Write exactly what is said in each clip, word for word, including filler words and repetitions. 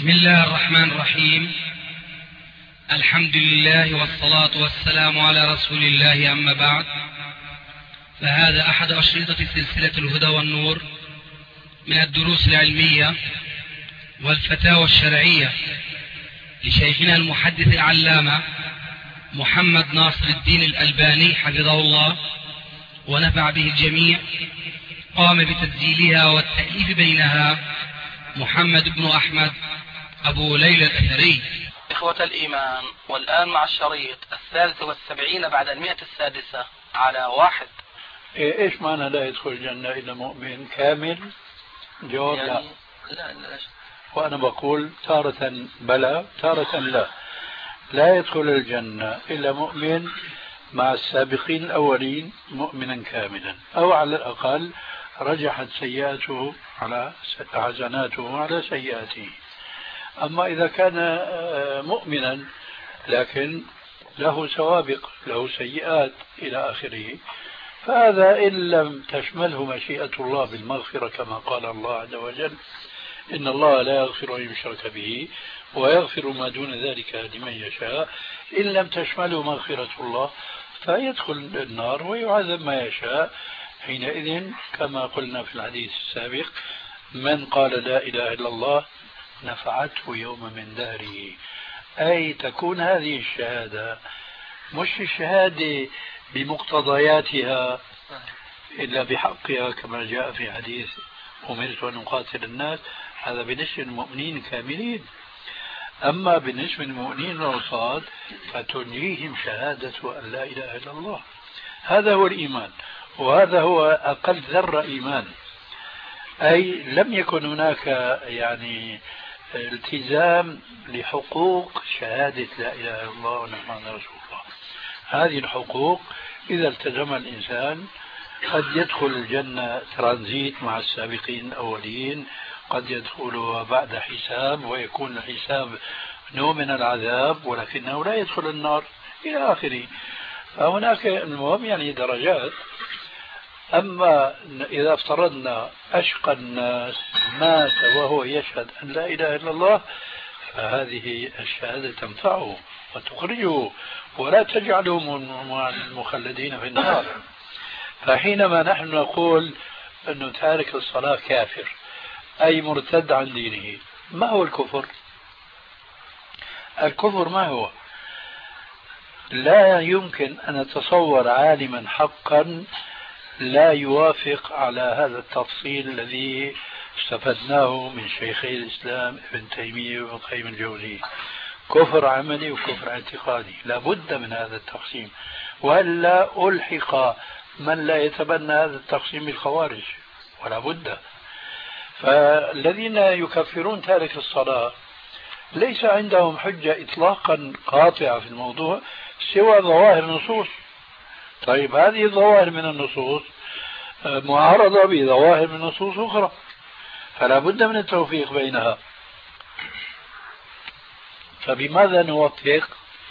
بسم الله الرحمن الرحيم. الحمد لله والصلاة والسلام على رسول الله، أما بعد، فهذا أحد أشرطة سلسلة الهدى والنور من الدروس العلمية والفتاوى الشرعية لشيخنا المحدث العلامة محمد ناصر الدين الألباني حفظه الله ونفع به الجميع. قام بتسجيلها والتأليف بينها محمد بن أحمد أبو ليلى الأثري. إخوة الإيمان، والآن مع الشريط الثالث والسبعين بعد المئة السادسة على واحد. إيش معنى لا يدخل الجنة إلا مؤمن كامل؟ جواب يعني لا. لا لا. وأنا بقول تارة بلى تارة لا. لا يدخل الجنة إلا مؤمن مع السابقين الأولين مؤمنا كاملا، أو على الأقل رجحت سيئاته على حسناته على سيئاته. أما إذا كان مؤمنا لكن له سوابق، له سيئات إلى آخره، فهذا إن لم تشمله مشيئة الله بالمغفرة كما قال الله عز وجل: إن الله لا يغفر أن يشرك به ويغفر ما دون ذلك لمن يشاء. إن لم تشمله مغفرة الله فيدخل النار ويعذب ما يشاء. حينئذ كما قلنا في الحديث السابق: من قال لا إله إلا الله نفعته يوم من دهره. أي تكون هذه الشهادة مش الشهادة بمقتضياتها إلا بحقها كما جاء في حديث أمرت أن أقاتل الناس، هذا بالنسبة للمؤمنين كاملين. أما بالنسبة للمؤمنين العصاة فتنجيهم شهادة أن لا إله إلا الله. هذا هو الإيمان، وهذا هو أقل ذرة إيمان. أي لم يكن هناك يعني التزام لحقوق شهادة لا إله إلا الله ومحمد رسول الله. هذه الحقوق إذا التزم الإنسان قد يدخل الجنة ترانزيت مع السابقين الأولين، قد يدخلها بعد حساب ويكون الحساب نوع من العذاب، ولكنه لا يدخل النار إلى آخره. فهناك المهم يعني درجات. أما إذا افترضنا أشقى الناس مات وهو يشهد أن لا إله إلا الله، فهذه الشهادة تنفعه وتخرجه ولا تجعله من المخلدين في النار. فحينما نحن نقول أنه تارك الصلاة كافر أي مرتد عن دينه، ما هو الكفر؟ الكفر ما هو؟ لا يمكن أن نتصور عالما حقا لا يوافق على هذا التفصيل الذي استفدناه من شيخي الإسلام ابن تيمية وابن القيم الجوزي: كفر عملي وكفر اعتقادي. لا بد من هذا التقسيم، وإلا ألحق من لا يتبنى هذا التقسيم بالخوارج، ولا بد. فالذين يكفرون تارك الصلاة ليس عندهم حجة إطلاقا قاطعة في الموضوع سوى ظواهر النصوص. طيب هذه الظواهر من النصوص معارضة بظواهر من نصوص أخرى، فلا بد من التوفيق بينها. فبماذا نوفق؟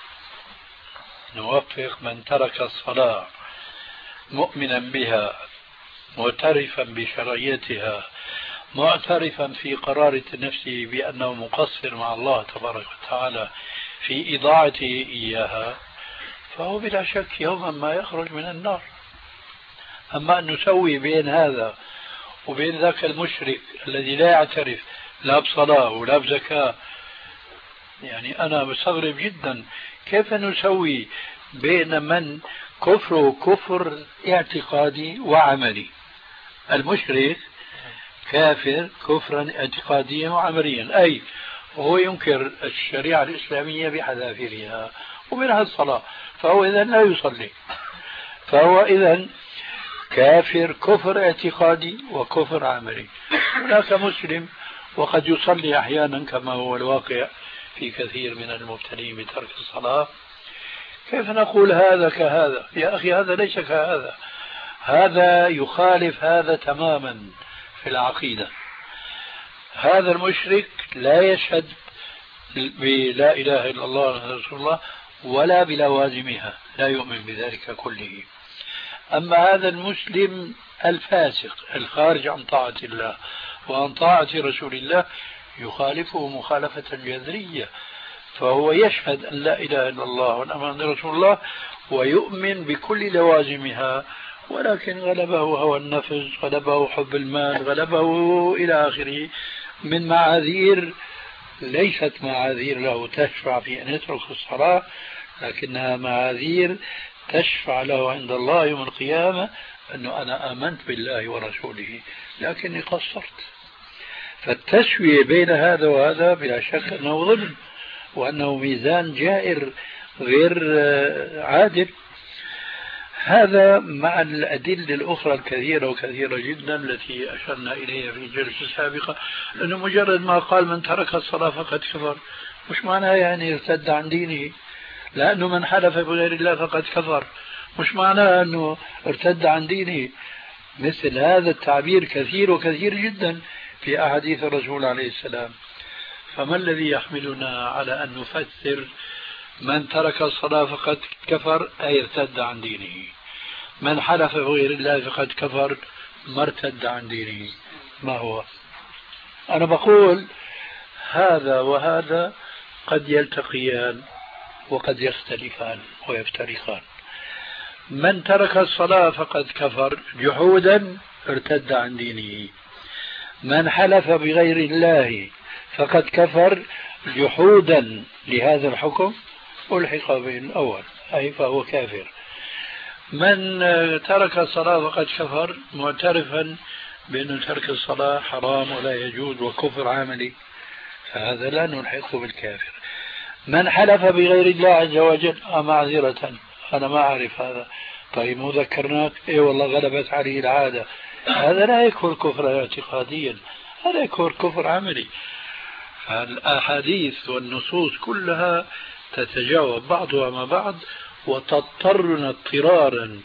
نوفق من ترك الصلاة مؤمنا بها معترفا بشرعيتها معترفا في قرارة نفسه بأنه مقصر مع الله تبارك وتعالى في إضاعته إياها، فهو بلا شك يوما ما يخرج من النار. أما أن نسوي بين هذا وبين ذاك المشرك الذي لا يعترف لا بصلاة ولا بزكاة، يعني أنا مستغرب جدا كيف نسوي بين من كفره كفر اعتقادي وعملي. المشرك كافر كفرا اعتقاديا وعمليا، أي وهو ينكر الشريعة الإسلامية بحذافيرها ومنها الصلاة، فهو إذن لا يصلي، فهو إذن كافر كفر اعتقادي وكفر عملي. هناك مسلم وقد يصلي أحيانا كما هو الواقع في كثير من المبتلين بترك الصلاة. كيف نقول هذا كهذا؟ يا أخي هذا ليس كهذا، هذا يخالف هذا تماما في العقيدة. هذا المشرك لا يشهد بلا إله إلا الله رسول الله ولا بلوازمها، لا يؤمن بذلك كله. أما هذا المسلم الفاسق الخارج عن طاعة الله وعن طاعة رسول الله يخالفه مخالفة جذرية، فهو يشهد أن لا إله إلا الله وأن محمد رسول الله ويؤمن بكل لوازمها، ولكن غلبه هوى النفس، غلبه حب المال، غلبه إلى آخره من معاذير ليست معاذير له تشفع في أن يترك الصلاة، لكنها معاذير تشفع له عند الله يوم القيامة أنه أنا آمنت بالله ورسوله لكني قصرت. فالتسوية بين هذا وهذا بلا شك أنه ظلم، وأنه ميزان جائر غير عادل. هذا مع الأدلة الأخرى الكثيرة وكثيرة جدا التي أشرنا إليها في الجلسة السابقة، أنه مجرد ما قال من ترك الصلاة فقد كفر، مش معناه يعني ارتد عن دينه، لأنه من حلف بغير الله فقد كفر، مش معناه أنه ارتد عن دينه. مثل هذا التعبير كثير وكثير جدا في أحاديث الرسول عليه السلام. فما الذي يحملنا على أن نفسر من ترك الصلاة فقد كفر أي ارتد عن دينه، من حلف بغير الله فقد كفر ما ارتد عن دينه؟ ما هو؟ أنا بقول هذا وهذا قد يلتقيان وقد يختلفان ويفترقان. من ترك الصلاة فقد كفر جحودا ارتد عن دينه، من حلف بغير الله فقد كفر جحودا لهذا الحكم ألحق بين الأول أي فهو كافر. من ترك الصلاة فقد كفر معترفا بأن ترك الصلاة حرام ولا يجوز وكفر عملي، فهذا لا نلحقه بالكافر. من حلف بغير الله عز وجل معذرة أنا ما أعرف هذا، طيب مو ذكرناك؟ إيه والله غلبت عليه العادة، هذا لا يكون كفر اعتقاديا، هذا يكون كفر عملي. الأحاديث والنصوص كلها تتجاوب بعضها مع بعض وتضطرنا اضطرارا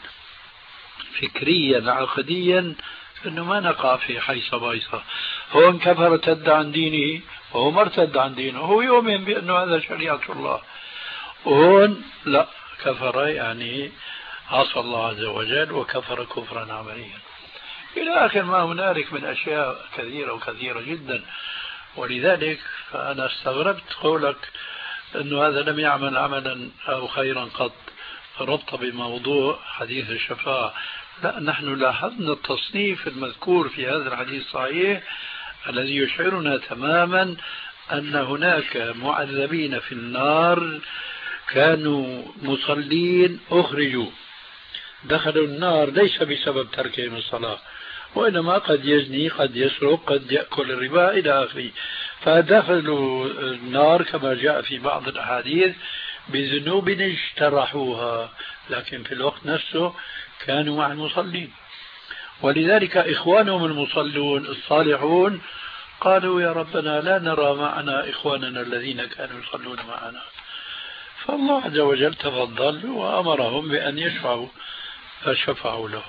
فكريا عقديا أنه ما نقع في حيصة بايصة. هو انكفر ارتد عن دينه وهو ما ارتد عن دينه، هو يؤمن بأنه هذا شريعة الله، وهون لا كفر يعني عصى الله عز وجل وكفر كفرا عمليا إلى آخر ما هنالك من أشياء كثيرة وكثيرة جدا. ولذلك فأنا استغربت قولك أنه هذا لم يعمل عملا أو خيرا قط ربط بموضوع حديث الشفاعة. لا، نحن لاحظنا التصنيف المذكور في هذا الحديث الصحيح الذي يشعرنا تماما أن هناك معذبين في النار كانوا مصلين أخرجوا دخلوا النار ليس بسبب تركهم الصلاة، وإنما قد يزني قد يسرق قد يأكل الربا إلى آخره، فدخلوا النار كما جاء في بعض الأحاديث بذنوب اجترحوها، لكن في الوقت نفسه كانوا مع المصلين. ولذلك إخوانهم المصلون الصالحون قالوا يا ربنا لا نرى معنا إخواننا الذين كانوا يصلون معنا، فالله عز وجل تفضل وأمرهم بأن يشفعوا فشفعوا لهم.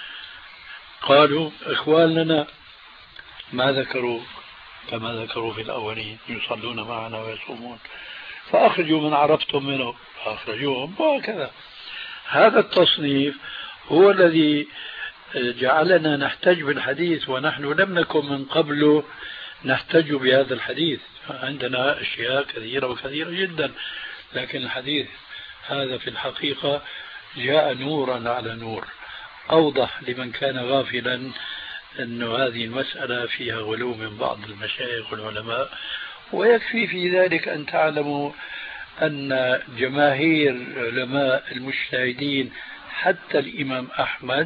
قالوا إخواننا ما ذكروا كما ذكروا في الأولين يصلون معنا ويصومون، فأخرجوا من عرفتم منه فأخرجوهم، وهكذا. هذا التصنيف هو الذي جعلنا نحتج بالحديث، ونحن لم نكن من قبل نحتج بهذا الحديث، عندنا أشياء كثيرة وكثيرة جدا، لكن الحديث هذا في الحقيقة جاء نورا على نور، أوضح لمن كان غافلا أن هذه المسألة فيها غلو من بعض المشايخ والعلماء. ويكفي في ذلك أن تعلموا أن جماهير علماء المجتهدين حتى الإمام أحمد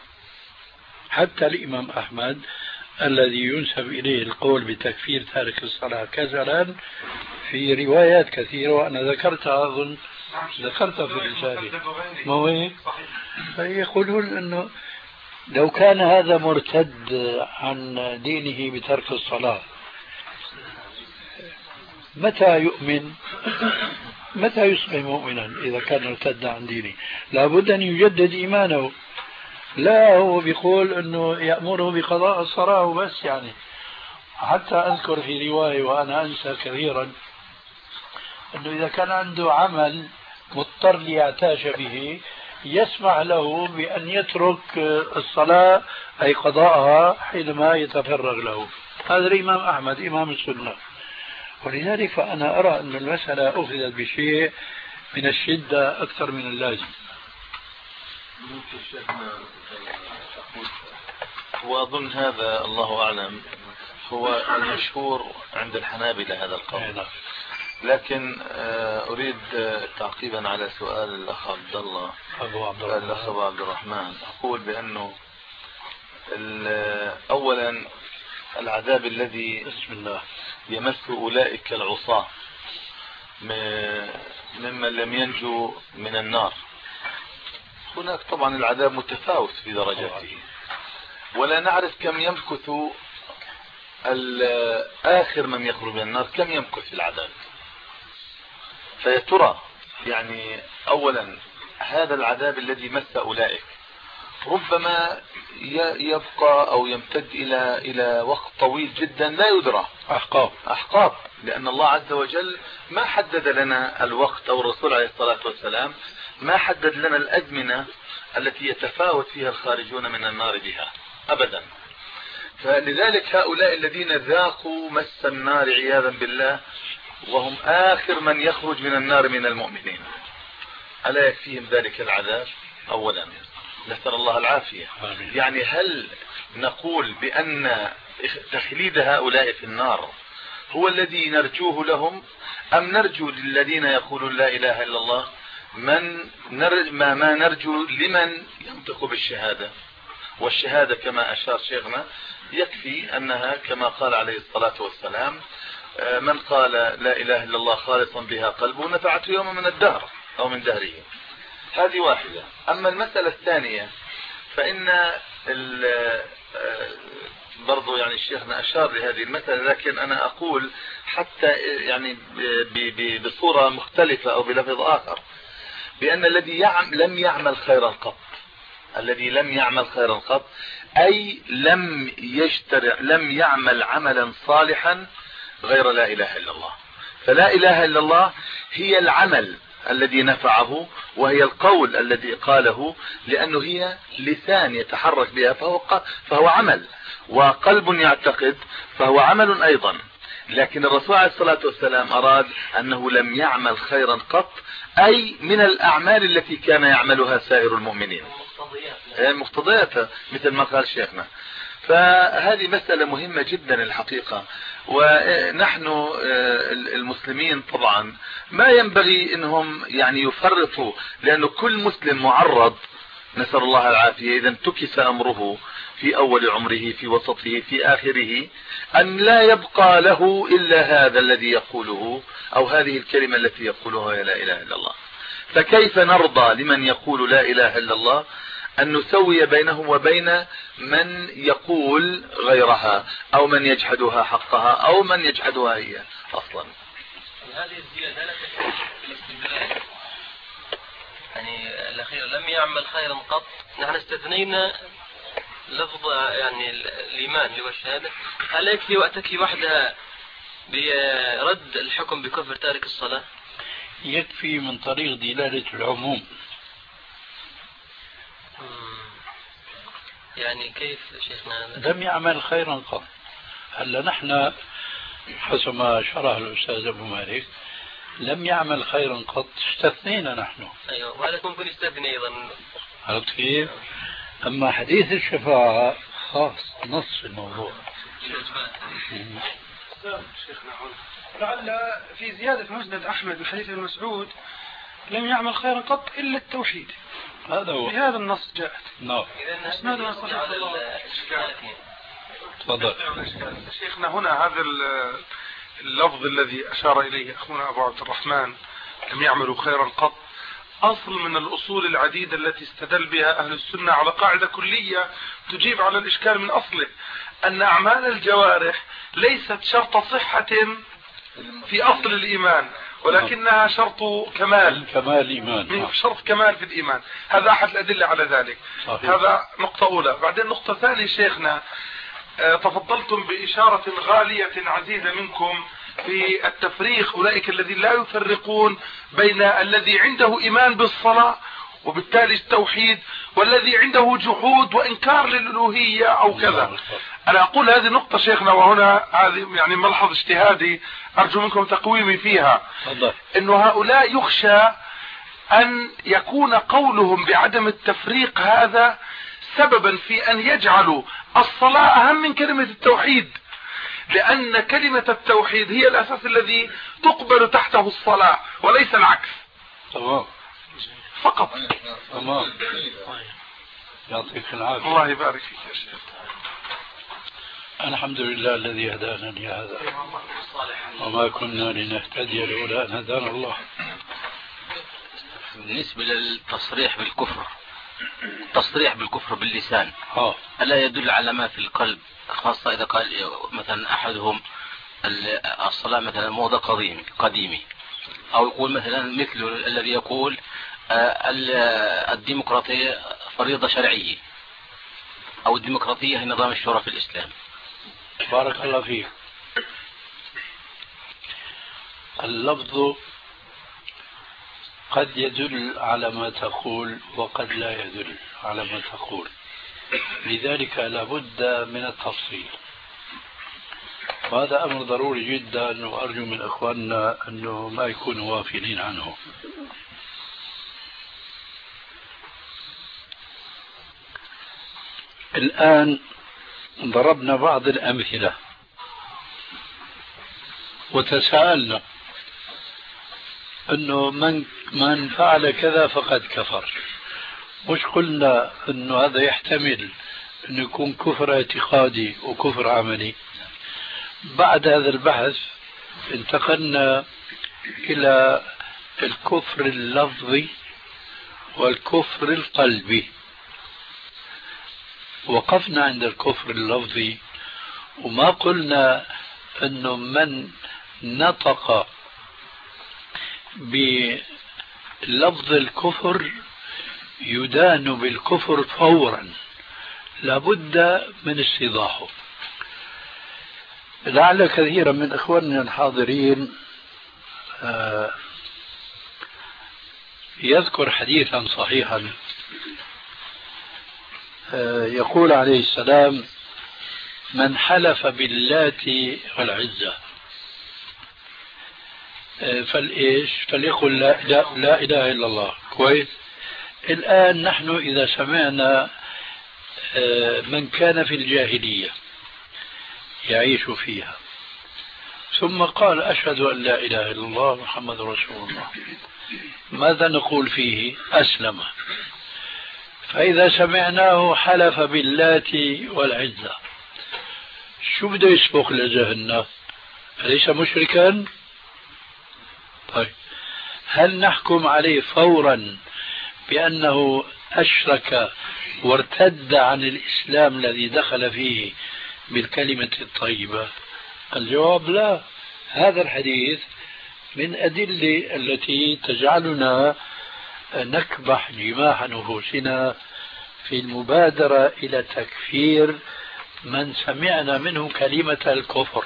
حتى الإمام أحمد الذي ينسب إليه القول بتكفير تارك الصلاة كسلا في روايات كثيرة وأنا ذكرتها أظن ذكرتها في الرسالة، ما هو فيقولون أنه لو كان هذا مرتد عن دينه بترك الصلاة متى يؤمن؟ متى يصبح مؤمنا إذا كان ارتد عن دينه؟ لابد أن يجدد إيمانه. لا، هو بيقول أنه يأمره بقضاء الصلاة وبس. يعني حتى أذكر في رواية وأنا أنسى كثيرا أنه إذا كان عنده عمل مضطر ليعتاش به يسمح له بأن يترك الصلاة أي قضاءها حينما يتفرغ له. هذا الإمام أحمد إمام السنة. ولذلك فأنا أرى أن المسألة أخذت بشيء من الشدة أكثر من اللازم. ممكن شيخنا وأظن هذا الله أعلم هو المشهور عند الحنابلة هذا القول، لكن أريد تعقيبا على سؤال الأخ عبد الله الأخ أبو عبد الرحمن، أقول بأنه أولا العذاب الذي بسم الله يمس أولئك العصاة ممن لم ينجوا من النار، هناك طبعا العذاب متفاوت في درجاته، ولا نعرف كم يمكث آخر من يخرج من النار، كم يمكث في العذاب. فيترى يعني أولا هذا العذاب الذي مس أولئك ربما يبقى أو يمتد إلى إلى وقت طويل جدا لا يدرى، أحقاب أحقاب، لأن الله عز وجل ما حدد لنا الوقت، أو الرسول عليه الصلاة والسلام ما حدد لنا الأزمنة التي يتفاوت فيها الخارجون من النار بها أبدا. فلذلك هؤلاء الذين ذاقوا مس النار عياذا بالله وهم آخر من يخرج من النار من المؤمنين، ألا يكفيهم ذلك العذاب؟ أولا نسأل الله العافية. يعني هل نقول بأن تخليد هؤلاء في النار هو الذي نرجوه لهم، أم نرجو للذين يقولون لا إله إلا الله من نرج ما, ما نرجو لمن ينطق بالشهادة؟ والشهادة كما أشار شيخنا يكفي أنها كما قال عليه الصلاة والسلام من قال لا إله إلا الله خالصا بها قلبه نفعته يوم من الدهر أو من دهره. هذه واحدة. أما المسألة الثانية فإن برضو يعني شيخنا أشار لهذه المسألة، لكن أنا أقول حتى يعني بصورة مختلفة أو بلفظ آخر بأن الذي يعم لم يعمل خيرا قط، الذي لم يعمل خيرا قط أي لم يشترع لم يعمل عملا صالحا غير لا إله إلا الله. فلا إله إلا الله هي العمل الذي نفعه، وهي القول الذي قاله، لأنه هي لسان يتحرك بها فهو, فهو عمل، وقلب يعتقد فهو عمل أيضا. لكن الرسول عليه الصلاة والسلام أراد أنه لم يعمل خيرا قط، أي من الأعمال التي كان يعملها سائر المؤمنين، مقتضياتها مثل ما قال شيخنا. فهذه مسألة مهمة جدا الحقيقة، ونحن المسلمين طبعا ما ينبغي انهم يعني يفرطوا، لأنه كل مسلم معرض نسأل الله العافية إذا انتكس أمره في أول عمره في وسطه في آخره أن لا يبقى له إلا هذا الذي يقوله أو هذه الكلمة التي يقولها لا إله إلا الله. فكيف نرضى لمن يقول لا إله إلا الله أن نسوي بينه وبين من يقول غيرها أو من يجحدها حقها أو من يجحدها هي أصلا؟ هذه الزيادة لا تكون في الاستدلال، يعني الأخير لم يعمل خيرا قط، نحن استثنينا لفظ يعني الإيمان اللي هو الشهادة، هل يكفي وتكفي وحدها برد الحكم بكفر تارك الصلاة؟ يكفي من طريق دلالة العموم. يعني كيف شيخنا؟ لم يعمل خيرا قط. هلا نحن حسب ما شرح الأستاذ أبو مالك لم يعمل خيرا قط، استثنينا نحن. أيوة، وهذا ممكن يستثني أيضا. عرفت كيف؟ أما حديث الشفاعة خاص نص الموضوع. شيخنا لعل في زيادة في مسند أحمد من حديث ابن مسعود لم يعمل خيرا قط إلا التوحيد، هذا هو في هذا النص جاءت. نعم. اسنادنا صحيح. تفضل شيخنا. هنا هذا اللفظ الذي أشار إليه أخونا أبو عبد الرحمن لم يعملوا خيرا قط أصل من الأصول العديدة التي استدل بها أهل السنة على قاعدة كلية تجيب على الإشكال من أصله، أن أعمال الجوارح ليست شرط صحة في أصل الإيمان، ولكنها شرط كمال كمال الإيمان، شرط كمال في الإيمان. هذا أحد الأدلة على ذلك. صحيح. هذا نقطة أولى. بعدين نقطة ثانية شيخنا، تفضلتم بإشارة غالية عزيزة منكم في التفريق، أولئك الذين لا يفرقون بين الذي عنده إيمان بالصلاة وبالتالي التوحيد والذي عنده جحود وإنكار للألوهية أو كذا. أنا أقول هذه نقطة شيخنا، وهنا هذه يعني ملحظ اجتهادي أرجو منكم تقويمي فيها. إنه هؤلاء يخشى أن يكون قولهم بعدم التفريق هذا سببا في أن يجعلوا الصلاة أهم من كلمة التوحيد، لأن كلمة التوحيد هي الأساس الذي تقبل تحته الصلاة وليس العكس. تمام فقط. تمام. يعطيك العافية. الله يبارك فيك يا شيخ. الحمد لله الذي هدانا لهذا وما كنا لنهتدي لولا أن هدانا الله. بالنسبة للتصريح بالكفر، التصريح بالكفر باللسان اه ألا يدل على ما في القلب، خاصة إذا قال مثلا أحدهم الصلاة مثلا موضة قديم قديمي، أو يقول مثلا مثل الذي يقول الديمقراطية فريضة شرعية، أو الديمقراطية هي نظام الشورى في الإسلام. بارك الله فيك. اللفظ قد يدل على ما تقول وقد لا يدل على ما تقول، لذلك لابد من التفصيل، وهذا أمر ضروري جدا، وأرجو من إخواننا أنه ما يكونوا غافلين عنه. الآن ضربنا بعض الأمثلة وتساءلنا أنه من من فعل كذا فقد كفر. مش قلنا أنه هذا يحتمل أنه يكون كفر اعتقادي وكفر عملي. بعد هذا البحث انتقلنا إلى الكفر اللفظي والكفر القلبي. وقفنا عند الكفر اللفظي وما قلنا أنه من نطق بلفظ الكفر يدان بالكفر فورا، لابد من استيضاحه. لعل كثيرا من إخواننا الحاضرين يذكر حديثا صحيحا يقول عليه السلام: من حلف باللات والعزى فالإيش فليقل لا, لا, لا إله إلا الله. كويس. الآن نحن إذا سمعنا من كان في الجاهلية يعيش فيها ثم قال أشهد أن لا إله إلا الله محمد رسول الله، ماذا نقول فيه؟ أسلم. فإذا سمعناه حلف باللات والعزى شو بده يسبق لذهننا؟ أليس مشركا؟ طيب هل نحكم عليه فورا بأنه أشرك وارتد عن الإسلام الذي دخل فيه بالكلمة الطيبة؟ الجواب لا. هذا الحديث من أدلة التي تجعلنا نكبح جماح نفوسنا في المبادرة إلى تكفير من سمعنا منه كلمة الكفر.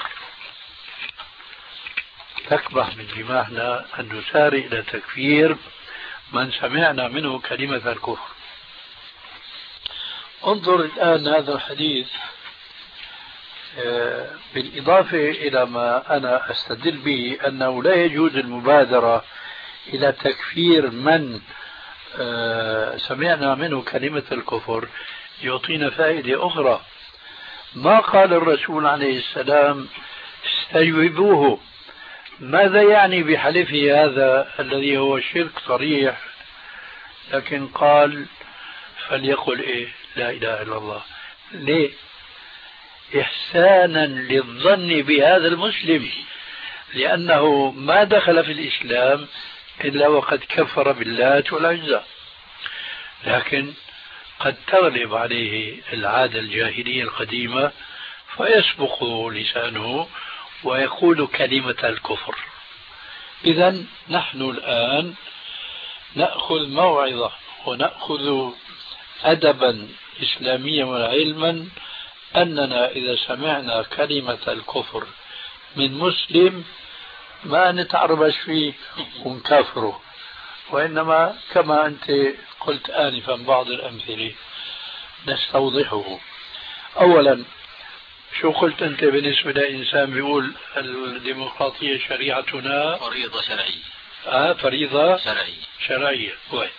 تكبح من جماحنا أن نسارع إلى تكفير من سمعنا منه كلمة الكفر. انظر الآن هذا الحديث بالإضافة إلى ما أنا أستدل به أنه لا يجوز المبادرة إلى تكفير من سمعنا منه كلمة الكفر، يعطينا فائدة أخرى. ما قال الرسول عليه السلام استجوبوه، ماذا يعني بحلفه هذا الذي هو شرك صريح؟ لكن قال فليقل إيه لا إله إلا الله. ليه؟ إحسانا للظن بهذا المسلم، لأنه ما دخل في الإسلام إلا وقد كفر باللات والعزى، لكن قد تغلب عليه العادة الجاهلية القديمة فيسبق لسانه ويقول كلمة الكفر. إذن نحن الآن نأخذ موعظة ونأخذ أدبا إسلاميا وعلما أننا إذا سمعنا كلمة الكفر من مسلم ما نتعربش فيه ونكافره، وإنما كما أنت قلت آنفا بعض الأمثلة نستوضحه. أولا شو قلت أنت بالنسبة لإنسان بيقول الديمقراطية شريعتنا فريضة شرعية؟ آه فريضة شرعية. شرعية. كويس.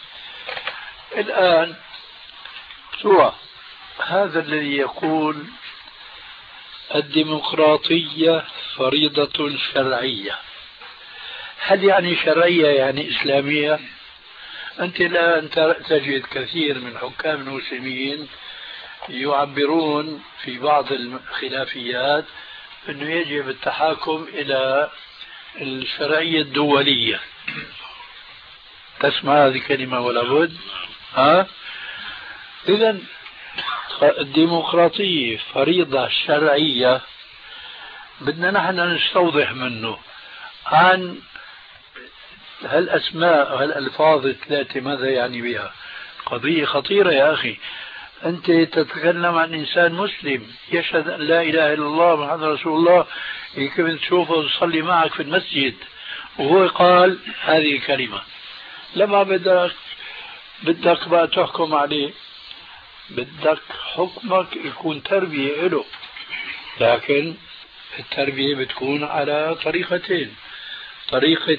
الآن سواء هذا الذي يقول الديمقراطية فريضة شرعية، هل يعني شرعية يعني إسلامية؟ أنت الآن تجد كثير من حكام المسلمين يعبرون في بعض الخلافيات أنه يجب التحاكم إلى الشرعية الدولية. تسمع هذه الكلمة ولا بد؟ ها؟ إذن الديمقراطية فريضة شرعية، بدنا نحن نستوضح منه عن هالأسماء وهالألفاظ الثلاثة ماذا يعني بها. قضية خطيرة يا أخي. أنت تتكلم عن إنسان مسلم يشهد أن لا إله إلا الله محمد رسول الله، يمكن تشوفه وتصلي معك في المسجد وهو قال هذه الكلمة. لما بدك بدك بقى تحكم عليه، بدك حكمك يكون تربية له، لكن التربية بتكون على طريقتين: طريقة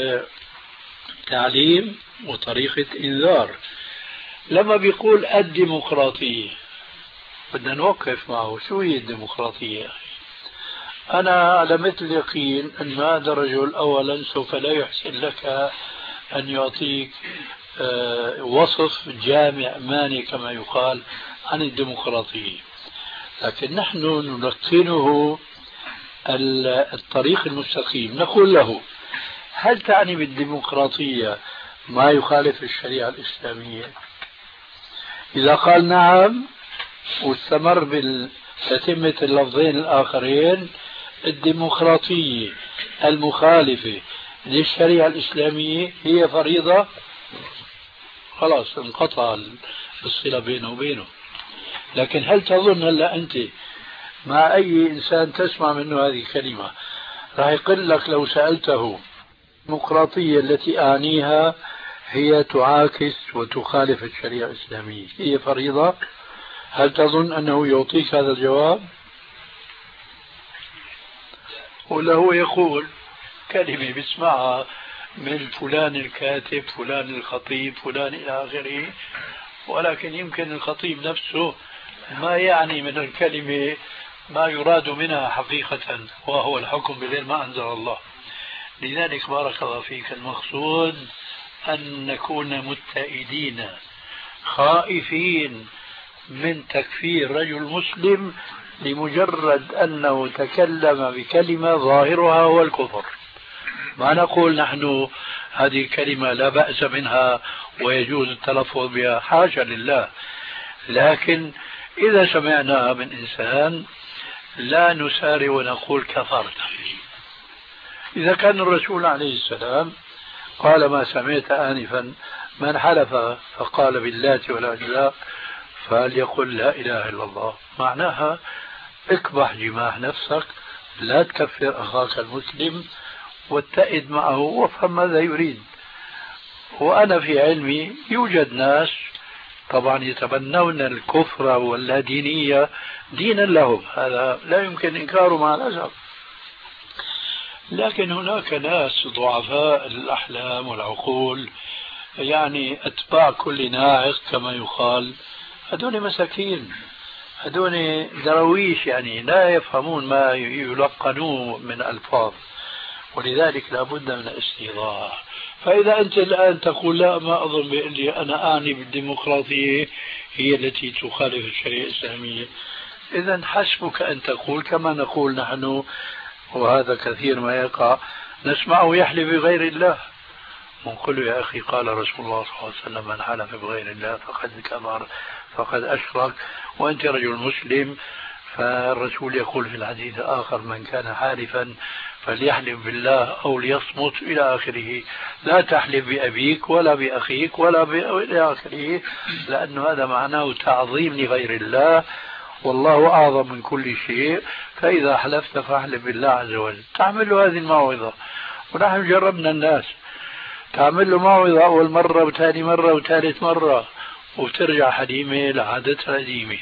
تعليم وطريقة إنذار. لما بيقول الديمقراطية بدنا نوقف معه، شو هي الديمقراطية؟ أنا على مثل يقين أن هذا الرجل أولا سوف لا يحسن لك أن يعطيك وصف جامع مانع كما يقال عن الديمقراطية، لكن نحن نلقنه الطريق المستقيم. نقول له: هل تعني بالديمقراطية ما يخالف الشريعة الإسلامية؟ إذا قال نعم واستمر بتتمة اللفظين الآخرين الديمقراطية المخالفة للشريعة الإسلامية هي فريضة، خلاص انقطع الصلة بينه وبينه. لكن هل تظن هلا أنت مع أي إنسان تسمع منه هذه الكلمة راح يقول لك لو سألته الديمقراطية التي أعنيها هي تعاكس وتخالف الشريعة الإسلامية هي فريضة، هل تظن أنه يعطيك هذا الجواب؟ ولا هو يقول كلمة بيسمعها من فلان الكاتب فلان الخطيب فلان إلى آخره، ولكن يمكن الخطيب نفسه ما يعني من الكلمة ما يراد منها حقيقة، وهو الحكم بغير ما أنزل الله. لذلك بارك الله فيك، المقصود أن نكون متئدين خائفين من تكفير رجل مسلم لمجرد أنه تكلم بكلمة ظاهرها هو الكفر. ما نقول نحن هذه الكلمة لا بأس منها ويجوز التلفظ بها، حاشا لله، لكن إذا سمعنا من إنسان لا نسارع ونقول كفرت. إذا كان الرسول عليه السلام قال ما سمعت آنفا: من حلف فقال باللات والعزى فليقل لا إله إلا الله، معناها اكبح جماح نفسك، لا تكفر أخاك المسلم، واتئد معه وافهم ماذا يريد. وأنا في علمي يوجد ناس طبعا يتبنون الكفر واللادينية دينا لهم، هذا لا يمكن إنكاره مع الأسف، لكن هناك ناس ضعفاء الأحلام والعقول، يعني أتباع كل ناعق كما يقال، هذول مساكين، هذول درويش، يعني لا يفهمون ما يلقنوه من ألفاظ، ولذلك لا بد من الاستيضاح. فإذا أنت الآن تقول لا ما أظن بأني أنا أعني بالديمقراطية هي التي تخالف الشريعة الإسلامية، إذا حسبك أن تقول كما نقول نحن، وهذا كثير ما يقع، نسمعه يحلف بغير الله، ونقول يا أخي قال رسول الله صلى الله عليه وسلم: من حلف بغير الله فقد كفر فقد أشرك، وأنت رجل مسلم، فالرسول يقول في الحديث الآخر: من كان حالفا فليحلف بالله أو ليصمت إلى آخره، لا تحلف بأبيك ولا بأخيك ولا إلى آخره، لأن هذا معناه تعظيم لغير الله، والله أعظم من كل شيء، فإذا حلفت فاحلف بالله عز وجل. تعمل له هذه الموعظة، ونحن جربنا الناس تعمل له موعظة أول مرة وثاني مرة وثالث مرة وترجع حليمة لعادتها القديمة،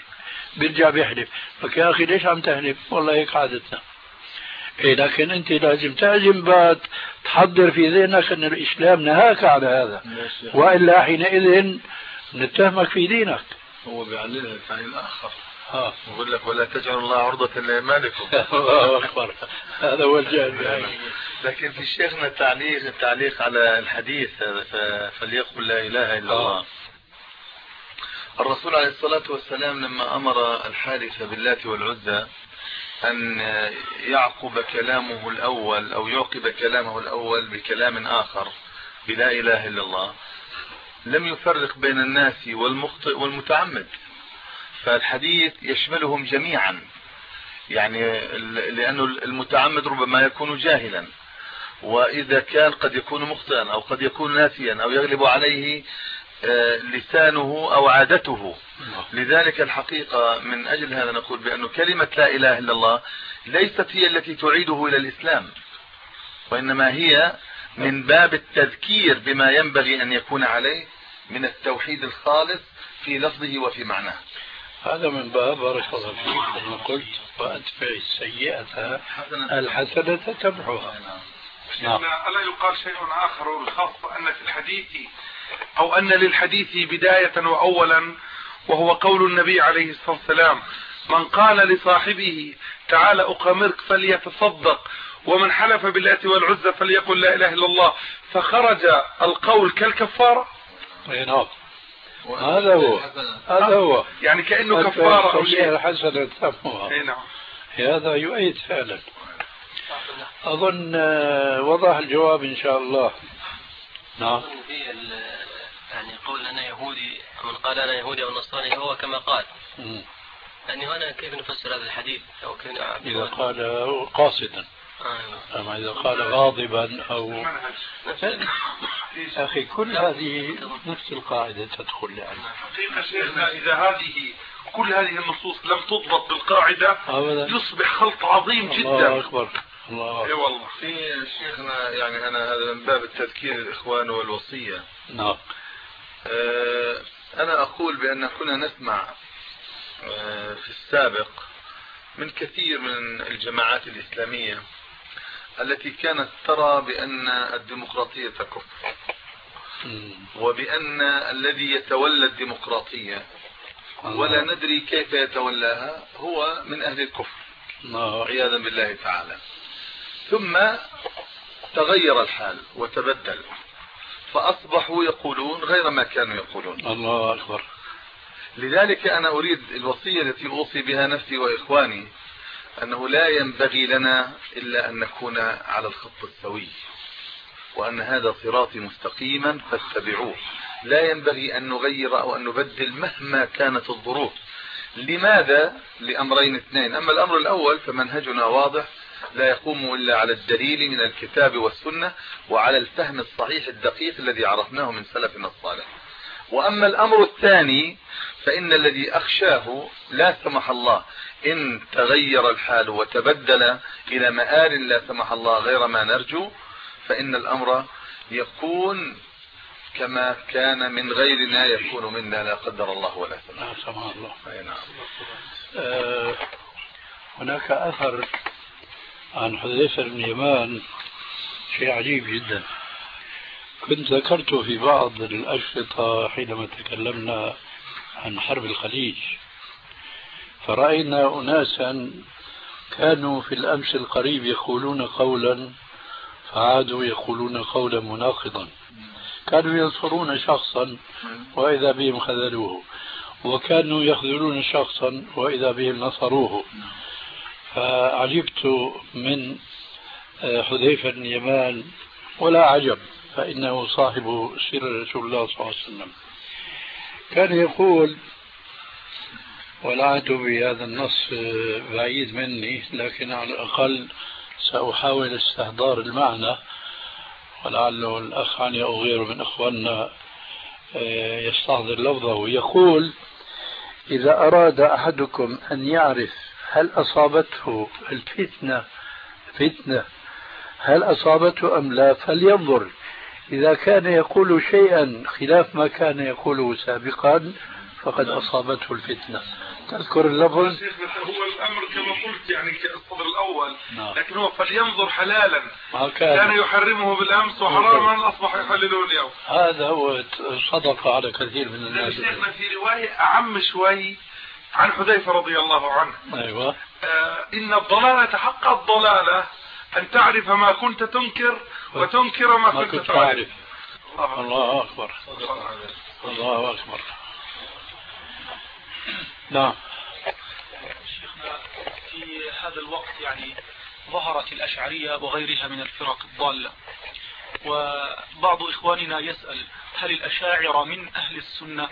بيرجع بيحلف. لك يا أخي ليش عم تحلف؟ والله هيك عادتنا. إيه لكن أنت لازم تعزم بات تحضر في ذهنك أن الإسلام نهاك على هذا، وإلا حينئذ نتهمك في دينك. هو بيعللها التعليل الآخر. ها يقول لك ولا تجعلوا الله عرضة لأيمانكم. الله أكبر. هذا هو الجانب. لكن في شيخنا تعليق التعليق على الحديث فليقل لا إله إلا الله. الرسول عليه الصلاة والسلام لما أمر الحارث باللات والعزى أن يعقب كلامه الأول أو يعقب كلامه الأول بكلام آخر بلا إله إلا الله، لم يفرق بين الناس والمخطئ والمتعمد، فالحديث يشملهم جميعا. يعني لأنه المتعمد ربما يكون جاهلا، وإذا كان قد يكون مخطئا أو قد يكون ناسيا أو يغلب عليه لسانه أو عادته. لذلك الحقيقة من أجل هذا نقول بأن كلمة لا إله إلا الله ليست هي التي تعيده إلى الإسلام، وإنما هي من باب التذكير بما ينبغي أن يكون عليه من التوحيد الخالص في لفظه وفي معناه. هذا من باب بارك الله فيك كما قلت وأتبع السيئة الحسنة تمحوها. نعم. ألا يقال شيء آخر والخاص أن في الحديث أو أن للحديث بداية وأولا، وهو قول النبي عليه الصلاة والسلام: من قال لصاحبه تعال أقامرك فليتصدق، ومن حلف باللات والعزى فليقل لا إله إلا الله، فخرج القول كالكفارة. نعم هذا هو هذا هو يعني كأنه كفارة أو شيء. الحسنة تمحوها. نعم هذا يؤيد فعلا. أظن وضح الجواب إن شاء الله. نعم. يعني قول أنا يهودي، من قال أنا يهودي أو نصراني هو كما قال. م. يعني هنا كيف نفسر هذا الحديث؟ أو كيف إذا قال قاصدا، آه. أما إذا قال غاضبا أو أخي كل هذه نفس القاعدة تدخل يعني. حقيقة شيخنا إذا هذه كل هذه النصوص لم تضبط بالقاعدة أبدا يصبح خلط عظيم جدا. الله أكبر. الله أكبر. والله في شيخنا يعني أنا هذا من باب التذكير الإخوان والوصية. نعم. أه أنا أقول بأن كنا نسمع أه في السابق من كثير من الجماعات الإسلامية التي كانت ترى بأن الديمقراطية كفر، وبأن الذي يتولى الديمقراطية ولا ندري كيف يتولاها هو من أهل الكفر عياذا بالله تعالى. ثم تغير الحال وتبدل، فأصبحوا يقولون غير ما كانوا يقولون. الله أكبر. لذلك أنا أريد الوصية التي أوصي بها نفسي وإخواني أنه لا ينبغي لنا إلا أن نكون على الخط السوي، وأن هذا صراطي مستقيما فاتبعوه. لا ينبغي أن نغير أو أن نبدل مهما كانت الظروف. لماذا؟ لأمرين اثنين. أما الأمر الأول فمنهجنا واضح لا يقوم إلا على الدليل من الكتاب والسنة وعلى الفهم الصحيح الدقيق الذي عرفناه من سلفنا الصالح. وأما الأمر الثاني فإن الذي أخشاه لا سمح الله إن تغير الحال وتبدل إلى مآل لا سمح الله غير ما نرجو، فإن الأمر يكون كما كان من غيرنا يكون منا لا قدر الله ولا سمح الله. نعم. أه هناك أثر عن حذيفة بن اليمان شيء عجيب جدا، كنت ذكرته في بعض الأشرطة حينما تكلمنا عن حرب الخليج، فرأينا أناسا كانوا في الأمس القريب يقولون قولا فعادوا يقولون قولا مناقضا، كانوا ينصرون شخصا وإذا بهم خذلوه، وكانوا يخذلون شخصا وإذا بهم نصروه. فعجبت من حذيفة بن اليمان، ولا عجب فإنه صاحب سيرة رسول الله صلى الله عليه وسلم. كان يقول، ولعت بهذا النص بعيد مني لكن على الأقل سأحاول استحضار المعنى، ولعله الأخ عني أو غيره من أخواننا يستحضر لفظه. يقول: إذا أراد أحدكم أن يعرف هل أصابته الفتنة فتنة هل أصابته أم لا فلينظر، إذا كان يقول شيئا خلاف ما كان يقوله سابقا فقد أصابته الفتنة. تذكر اللفظ؟ شيخنا هو الأمر كما قلت يعني كالصدر الأول، نعم. لكن هو فلينظر حلالا كان. كان يحرمه بالأمس وحراما أصبح يحلله اليوم. هذا هو صدق على كثير من الناس. شيخنا في رواية أعم شوي عن حذيفة رضي الله عنه، أيوة. آه إن الضلالة حق الضلالة أن تعرف ما كنت تنكر وتنكر ما, ما كنت, كنت تعرف. تعرف. الله أكبر. الله أكبر. نعم. شيخنا في هذا الوقت يعني ظهرت الأشعرية وغيرها من الفرق الضالة، وبعض إخواننا يسأل هل الأشاعرة من أهل السنة؟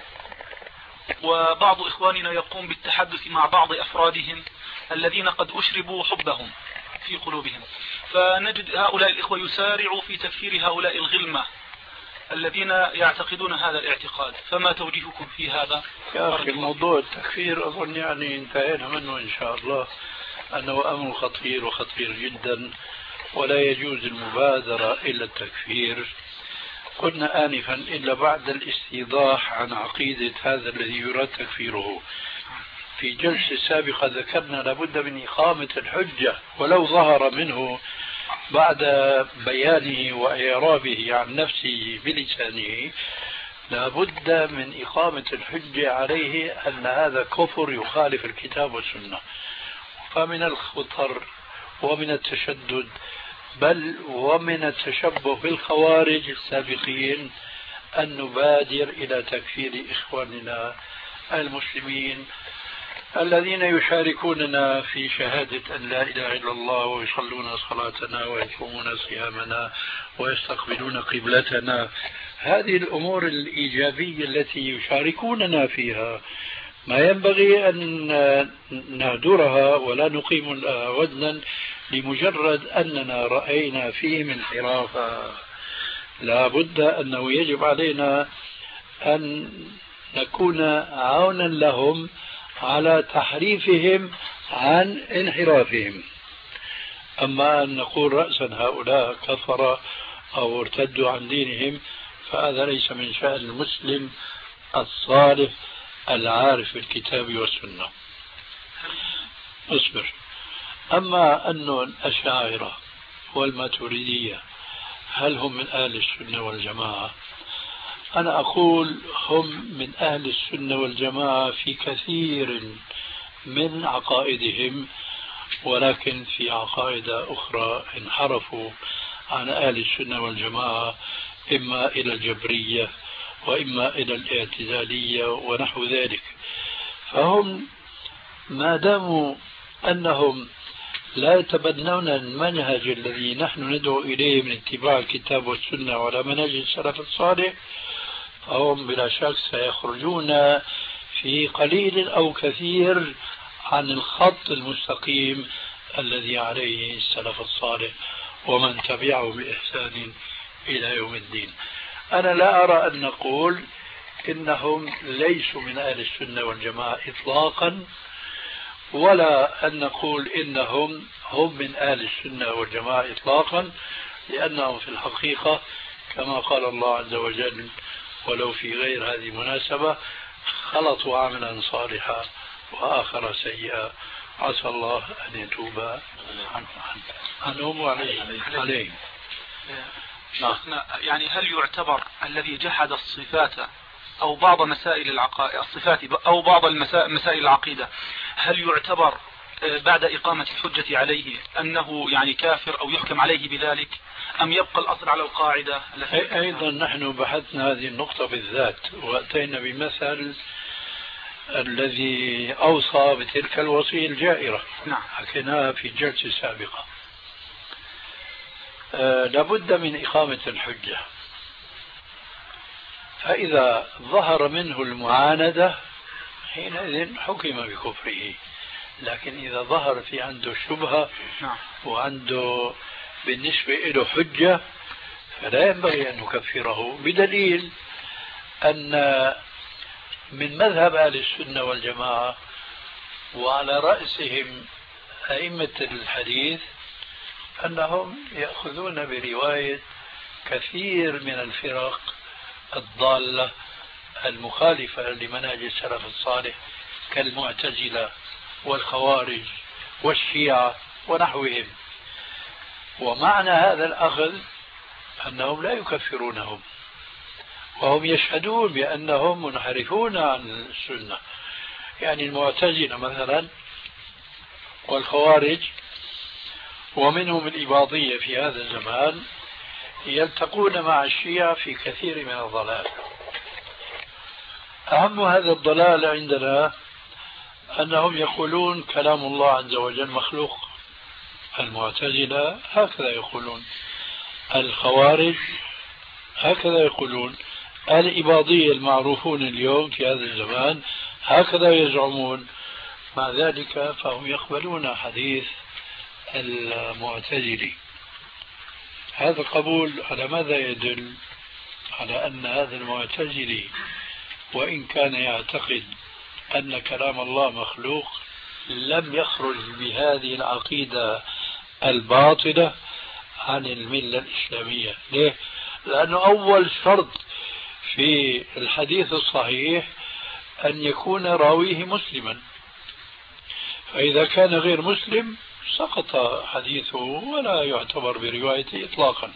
وبعض إخواننا يقوم بالتحدث مع بعض أفرادهم الذين قد أشربوا حبهم في قلوبهم، فنجد هؤلاء الإخوة يسارعوا في تكفير هؤلاء الغلمة الذين يعتقدون هذا الاعتقاد، فما توجيهكم في هذا؟ يا أخي موضوع التكفير أظن يعني انتهينا منه إن شاء الله، أنه أمر خطير وخطير جدا، ولا يجوز المبادرة إلى التكفير. قلنا آنفا إلا بعد الاستيضاح عن عقيدة هذا الذي يراد تكفيره. في جلسة سابقة ذكرنا لابد من إقامة الحجة، ولو ظهر منه بعد بيانه وإعرابه عن نفسه بلسانه لابد من إقامة الحجة عليه أن هذا كفر يخالف الكتاب والسنة. فمن الخطر ومن التشدد بل ومن التشبه بالخوارج السابقين أن نبادر إلى تكفير إخواننا المسلمين الذين يشاركوننا في شهادة أن لا إله إلا الله ويصلون صلاتنا ويصومون صيامنا ويستقبلون قبلتنا. هذه الأمور الإيجابية التي يشاركوننا فيها ما ينبغي أن نهدرها ولا نقيم لها وزنا لمجرد أننا رأينا فيهم انحرافا. لا بد أنه يجب علينا أن نكون عونا لهم على تحريفهم عن انحرافهم. أما أن نقول رأسا هؤلاء كفر أو ارتدوا عن دينهم فهذا ليس من شأن المسلم الصالح العارف بالكتاب والسنة. اصبر. أما أن الأشاعرة والماتريدية هل هم من أهل السنة والجماعة؟ أنا أقول هم من أهل السنة والجماعة في كثير من عقائدهم، ولكن في عقائد أخرى انحرفوا عن أهل السنة والجماعة، إما إلى الجبرية وإما إلى الاعتزالية ونحو ذلك. فهم ما داموا أنهم لا يتبنون المنهج الذي نحن ندعو إليه من اتباع الكتاب والسنة وعلى منهج السلف الصالح، فهم بلا شك سيخرجون في قليل أو كثير عن الخط المستقيم الذي عليه السلف الصالح ومن تبعه بإحسان إلى يوم الدين. أنا لا أرى أن نقول إنهم ليسوا من أهل السنة والجماعة إطلاقا، ولا أن نقول إنهم هم من أهل السنة والجماعة إطلاقا، لأنهم في الحقيقة كما قال الله عز وجل ولو في غير هذه المناسبة خلطوا عملا صالحا وآخر سيئا عسى الله أن يتوب عنهم وعليهم. شيخنا يعني هل يعتبر الذي جحد الصفات أو بعض مسائل العقائد الصفات أو بعض مسائل العقيدة هل يعتبر بعد إقامة الحجة عليه أنه يعني كافر أو يحكم عليه بذلك، أم يبقى الأصل على القاعدة؟ أيضا نحن بحثنا هذه النقطة بالذات وأتينا بمثل الذي أوصى بتلك الوصية الجائرة. نعم. حكيناها في جلسة سابقة. أه لابد من إقامة الحجة، فإذا ظهر منه المعاندة حينئذ حكم بكفره، لكن إذا ظهر في عنده شبهة وعنده بالنسبة له حجة فلا ينبغي أن نكفره، بدليل أن من مذهب أهل السنة والجماعة وعلى رأسهم أئمة الحديث أنهم يأخذون برواية كثير من الفرق الضالة المخالفة لمنهج السلف الصالح كالمعتزلة والخوارج والشيعة ونحوهم. ومعنى هذا الأخذ أنهم لا يكفرونهم، وهم يشهدون بأنهم منحرفون عن السنة. يعني المعتزلة مثلا والخوارج ومنهم الإباضية في هذا الزمان يلتقون مع الشيعة في كثير من الضلال. أهم هذا الضلال عندنا أنهم يقولون كلام الله عز وجل مخلوق. المعتزلة هكذا يقولون، الخوارج هكذا يقولون، الإباضية المعروفون اليوم في هذا الزمان هكذا يزعمون. مع ذلك فهم يقبلون حديث المعتزلي. هذا القبول على ماذا يدل؟ على أن هذا المعتزلي وإن كان يعتقد أن كلام الله مخلوق لم يخرج بهذه العقيدة الباطلة عن الملة الإسلامية. ليه؟ لأنه أول شرط في الحديث الصحيح أن يكون راويه مسلما، فإذا كان غير مسلم سقط حديثه ولا يعتبر بروايته إطلاقا.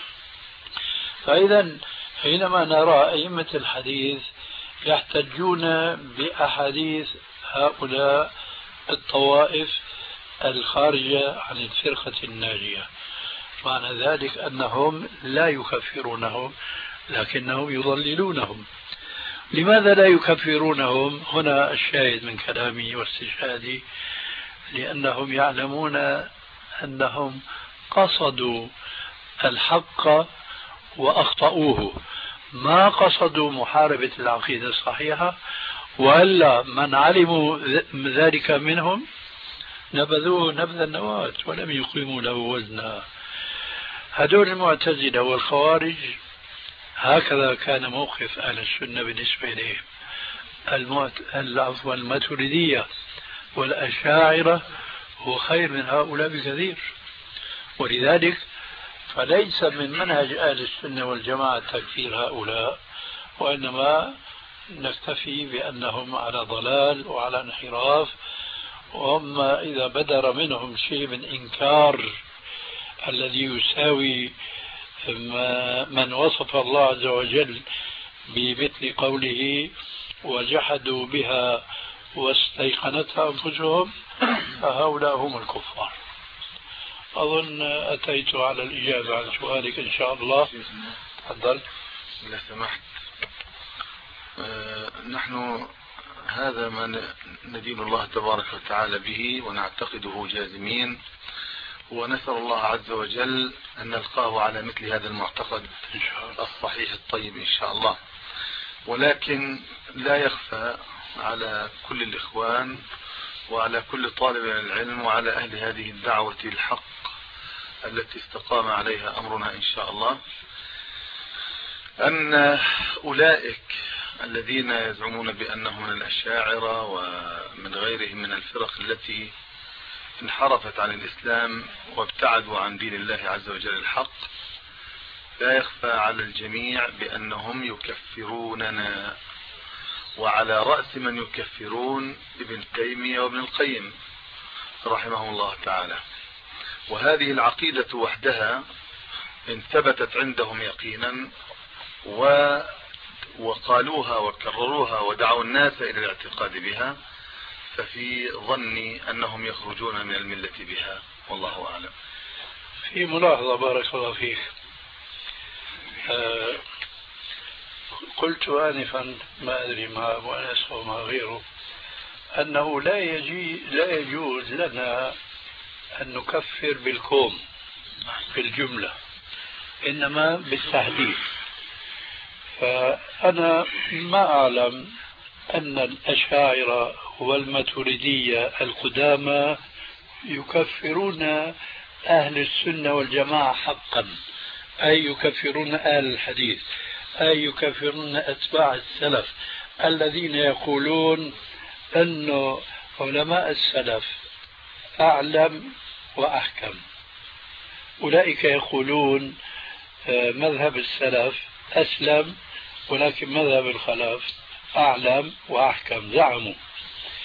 فإذا حينما نرى أئمة الحديث يحتجون بأحاديث هؤلاء الطوائف الخارجة عن الفرقة الناجية، معنى ذلك أنهم لا يكفرونهم لكنهم يضللونهم. لماذا لا يكفرونهم؟ هنا الشاهد من كلامي واستشهادي، لأنهم يعلمون أنهم قصدوا الحق وأخطأوه، ما قصدوا محاربة العقيدة الصحيحة، وإلا من علموا ذلك منهم نبذوه نبذ النواة ولم يقيموا له وزنا. هذول المعتزلة والخوارج هكذا كان موقف أهل السنة بالنسبة إليهم. العفو الماتريدية والأشاعرة هو خير من هؤلاء بكثير، ولذلك فليس من منهج أهل السنة والجماعة تكفير هؤلاء، وإنما نكتفي بأنهم على ضلال وعلى انحراف. وهم إذا بدر منهم شيء من إنكار الذي يساوي من وصف الله عز وجل بمثل قوله وجحدوا بها واستيقنتها أنفسهم، فهؤلاء هم الكفار. أظن أتيت على الإجابة عن سؤالك إن شاء الله. تفضل. إذا سمحت، أه نحن هذا ما ندين الله تبارك وتعالى به ونعتقده جازمين، ونسأل الله عز وجل أن نلقاه على مثل هذا المعتقد الصحيح الطيب إن شاء الله. ولكن لا يخفى على كل الإخوان وعلى كل طالب العلم وعلى أهل هذه الدعوة الحق التي استقام عليها أمرنا إن شاء الله أن أولئك الذين يزعمون بأنهم من الأشاعرة ومن غيرهم من الفرق التي انحرفت عن الإسلام وابتعدوا عن دين الله عز وجل الحق، لا يخفى على الجميع بأنهم يكفروننا، وعلى رأس من يكفرون ابن تيمية وابن القيم رحمه الله تعالى. وهذه العقيدة وحدها إن ثبتت عندهم يقينا و وقالوها وكرروها ودعوا الناس إلى الاعتقاد بها، ففي ظني أنهم يخرجون من الملة بها، والله أعلم. في ملاحظة بارك الله فيك، آه قلت آنفا ما أدري مع أبو أنس ومع غيره أنه لا يجي لا يجوز لنا أن نكفر بالكوم بالجملة، إنما بالتحديد. فأنا ما أعلم أن الأشاعرة والماتريدية القدامى يكفرون أهل السنة والجماعة حقا، أي يكفرون أهل الحديث، أي يكفرون أتباع السلف الذين يقولون أن علماء السلف أعلم وأحكم. أولئك يقولون مذهب السلف أسلم ولكن مذهب الخلف أعلم وأحكم، زعموا.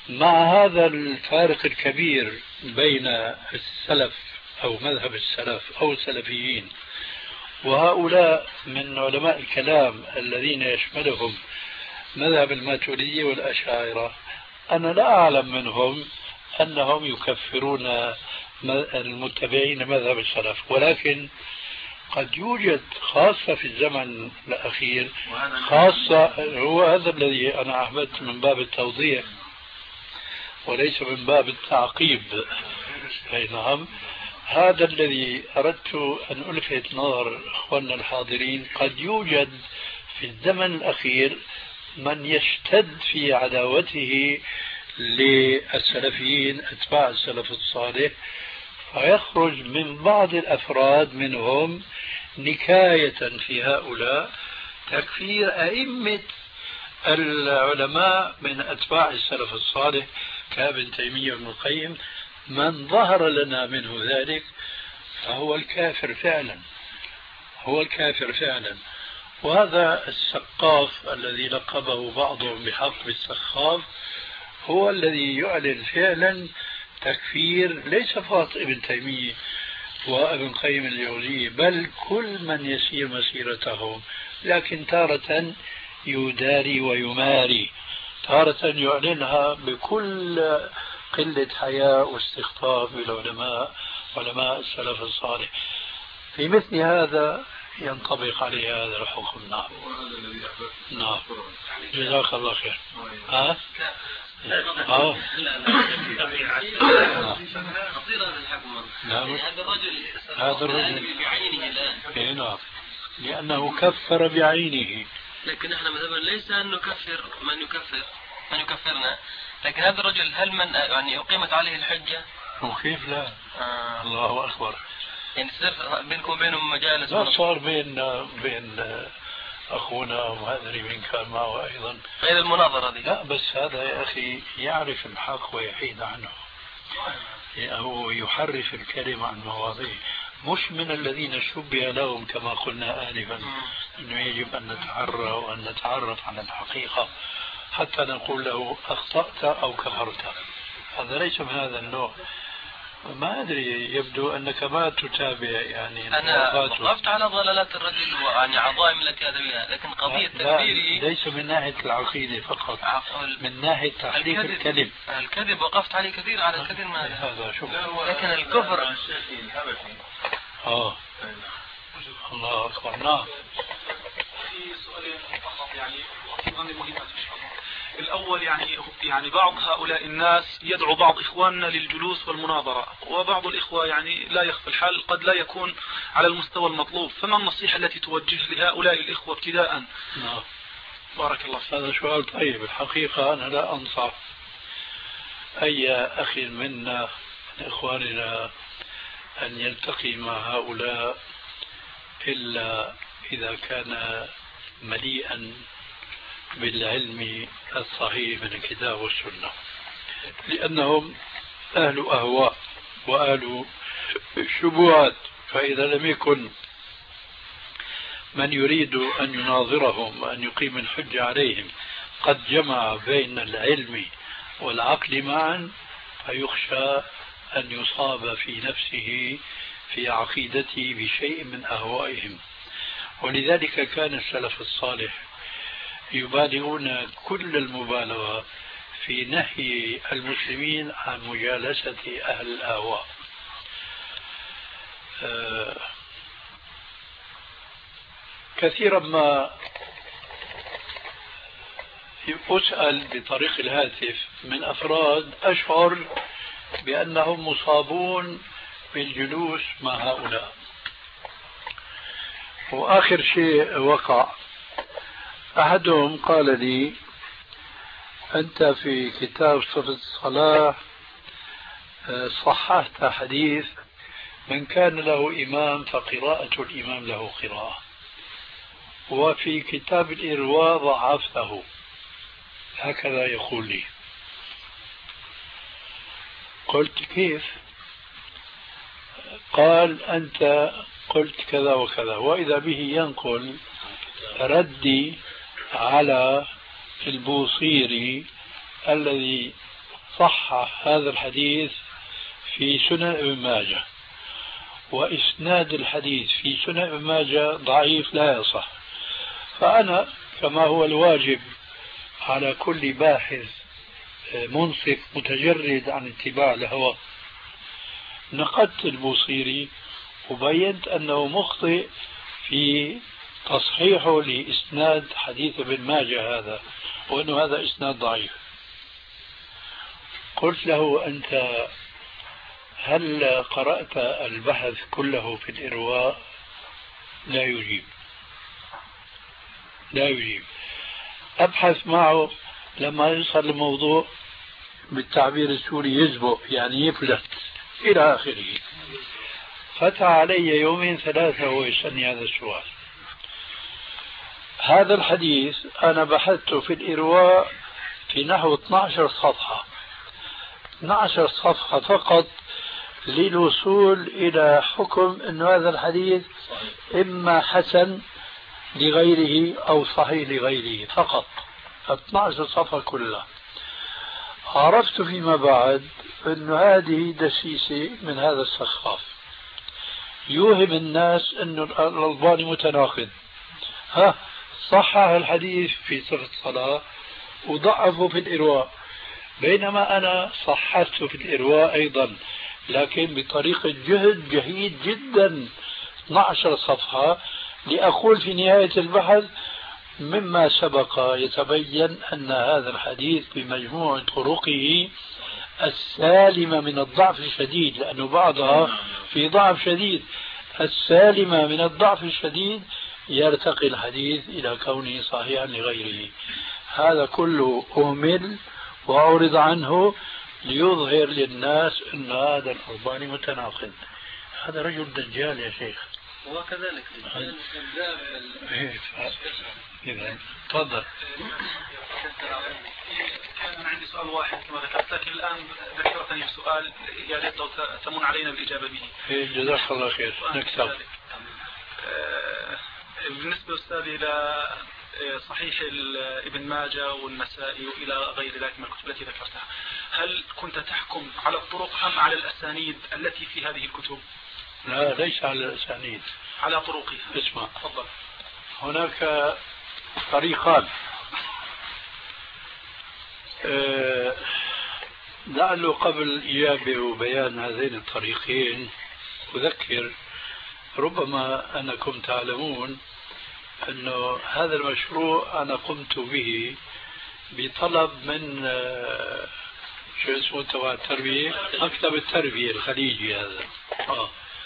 مع هذا الفارق الكبير بين السلف أو مذهب السلف أو السلفيين وهؤلاء من علماء الكلام الذين يشملهم مذهب الماتريدية والأشاعرة، أنا لا أعلم منهم أنهم يكفرون المتبعين مذهب السلف، ولكن قد يوجد خاصة في الزمن الأخير، خاصة هو هذا الذي أنا أحببت من باب التوضيح وليس من باب التعقيب. أي نعم، هذا الذي أردت أن ألفت نظر أخواننا الحاضرين. قد يوجد في الزمن الأخير من يشتد في عداوته للسلفيين أتباع السلف الصالح، فيخرج من بعض الأفراد منهم نكاية في هؤلاء تكفير أئمة العلماء من أتباع السلف الصالح كابن تيمية وابن القيم. من ظهر لنا منه ذلك فهو الكافر فعلا، هو الكافر فعلا. وهذا السقاف الذي لقبه بعضهم بحق بالسخاف هو الذي يعلن فعلا تكفير ليس فقط ابن تيمية وابن قيم الجوزية، بل كل من يسير مسيرتهم، لكن تارة يداري ويماري، تارة يعلنها بكل قلة حياء واستخفاف بالعلماء علماء السلف الصالح. في مثل هذا ينطبق عليه هذا الحكم. نعم نعم، جزاك الله خير. ها اه خطيرة الحكم. نعم، هذا الرجل هذا الرجل بعينه الآن، نعم، لأنه كفر بعينه. لكن احنا مثلا ليس أن نكفر من يكفر من يكفرنا، لكن هذا الرجل هل من يعني أقيمت عليه الحجة؟ وكيف لا؟ آه. الله أكبر. يعني صار بينكم وبينهم مجالس؟ لا، صار بين بين أخونا وهذا من كان معه أيضا غير المناظرة دي. لا بس هذا يا أخي يعرف الحق ويحيد عنه، هو يحرف الكلمة عن مواضيع، مش من الذين شبه لهم كما قلنا آنفا أنه يجب أن نتعرى وأن نتعرف على الحقيقة حتى نقول له أخطأت أو كفرت. هذا ليس من هذا النوع. ما أدري، يبدو أنك ما تتابع يعني. أنا وقفت على ضلالات الرجل ويعني عظائم التي أتى بها، لكن قضية تكفيري ليس من ناحية العقيدة فقط، من ناحية تحريف الكذب. الكذب وقفت عليه كثير على الكثير من هذا شوف. لكن الكفر آه الله أكبر. نعم. في سؤالين فقط يعني أظن مهمة إن شاء الله. الأول يعني يعني بعض هؤلاء الناس يدعو بعض إخواننا للجلوس والمناظرة، وبعض الإخوة يعني لا يخفى الحال قد لا يكون على المستوى المطلوب، فما النصيحة التي توجه لهؤلاء الإخوة ابتداء؟ نعم. بارك الله فيك. هذا سؤال طيب. الحقيقة أنا لا أنصح أي أخ منا من إخواننا أن يلتقي مع هؤلاء إلا إذا كان مليئا بالعلم الصحيح من الكتاب والسنة، لأنهم أهل أهواء وأهل شبهات. فإذا لم يكن من يريد أن يناظرهم وأن يقيم الحجة عليهم قد جمع بين العلم والعقل معا، فيخشى أن يصاب في نفسه في عقيدته بشيء من أهوائهم. ولذلك كان السلف الصالح يبالغون كل المبالغة في نهي المسلمين عن مجالسة أهل الأهواء. آه كثيرا ما أسأل بطريق الهاتف من أفراد أشعر بأنهم مصابون بالجلوس مع هؤلاء. وآخر شيء وقع، أحدهم قال لي: أنت في كتاب صفة الصلاة صححت حديث من كان له إمام فقراءة الإمام له قراءة، وفي كتاب الإرواء ضعفته. هكذا يقول لي. قلت: كيف؟ قال: أنت قلت كذا وكذا، وإذا به ينقل ردي على البوصيري الذي صحح هذا الحديث في سنن ابن ماجه، وإسناد الحديث في سنن ابن ماجه ضعيف لا يصح، فأنا كما هو الواجب على كل باحث منصف متجرد عن اتباع الهوى، نقدت البوصيري وبينت أنه مخطئ في تصحيحه لإسناد حديث ابن ماجه هذا، وأنه هذا إسناد ضعيف. قلت له: أنت هل قرأت البحث كله في الإرواء؟ لا يجيب لا يجيب أبحث معه لما يصل الموضوع بالتعبير السوري يزبق، يعني يفلت إلى آخره. فتح علي يومين ثلاثة وهو يسألني هذا السؤال. هذا الحديث أنا بحثته في الإرواء في نحو اثني عشر صفحة اثني عشر صفحة فقط للوصول إلى حكم أن هذا الحديث إما حسن لغيره أو صحيح لغيره، فقط اثني عشر صفحة كلها. عرفت فيما بعد أن هذه دسيسة من هذا السخاف يوهم الناس أن الألباني متناقض، ها صحح الحديث في صفة الصلاة وضعفه في الإرواء، بينما أنا صححته في الإرواء أيضا لكن بطريقة جهد جهيد جدا اثني عشر صفحة، لأقول في نهاية البحث مما سبق يتبين أن هذا الحديث بمجموع طرقه السالمة من الضعف الشديد، لأنه بعضها في ضعف شديد، السالمة من الضعف الشديد يرتقي الحديث إلى كونه صحيحا لغيره. هذا كله أهمل وأعرض عنه ليظهر للناس أن هذا الألباني متناقض. هذا رجل دجال يا شيخ. وكذلك إذا تفضل. أنا عندي سؤال واحد كما ذكرت، لكن الآن ذكرتني بسؤال يا ريت لو تمن علينا الإجابة به. جزاك الله خير. نكتب. بالنسبة أستاذي إلى صحيح ابن ماجه والنسائي وإلى غير ذلك من الكتب التي ذكرتها، هل كنت تحكم على الطرق أم على الأسانيد التي في هذه الكتب؟ لا ليس على الأسانيد، على طرقها. اسمع، تفضل. هناك طريقان، أه لعله قبل الإجابة وبيان هذين الطريقين أذكر، ربما أنكم تعلمون أنه هذا المشروع أنا قمت به بطلب من أه شو اسمه تبع التربية، مكتب التربية الخليجي هذا، آه.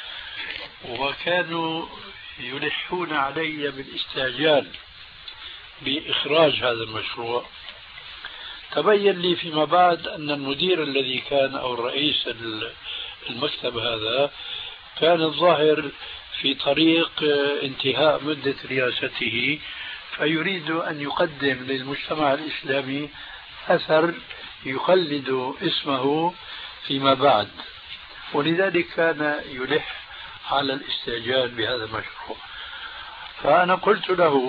وكانوا يلحون علي بالاستعجال بإخراج هذا المشروع. تبين لي فيما بعد أن المدير الذي كان أو الرئيس المكتب هذا كان الظاهر في طريق انتهاء مدة رئاسته، فيريد أن يقدم للمجتمع الإسلامي أثر يخلد اسمه فيما بعد، ولذلك كان يلح على الاستعجال بهذا المشروع. فأنا قلت له